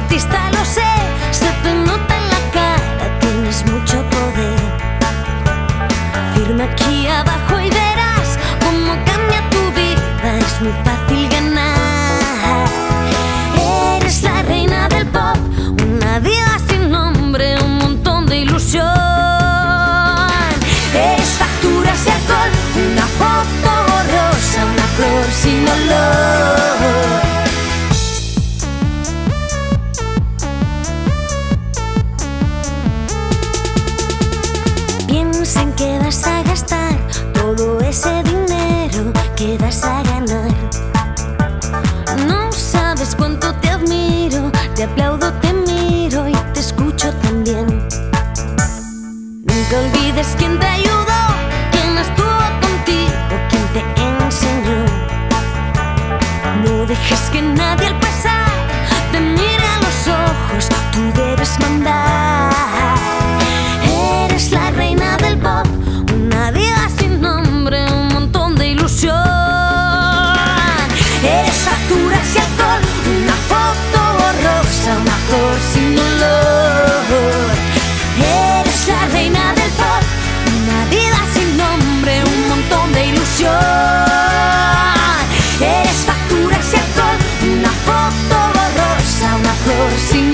artista, lo sé, se te nota en la cara, tienes mucho poder. Firma aquí abajo y verás cómo cambia tu vida, es muy fácil ganar. Eres la reina del pop, una diva sin nombre, un montón de ilusión. Eres facturas y alcohol, una foto borrosa, una flor sin olor. Piensa en que vas a gastar todo ese dinero que vas a ganar. No sabes cuánto te admiro, te aplaudo, te miro y te escucho también. Nunca olvides quién te ayudó, quién estuvo contigo, quién te enseñó. No dejes que nadie al pasar te mire a los ojos, tú debes mandar. Eres la reina del pop, una diva sin nombre, un montón de ilusión. Eres facturas y alcohol, una foto borrosa, una flor sin olor. Eres la reina del pop, una diva sin nombre, un montón de ilusión. Eres facturas y alcohol, una foto borrosa, una flor sin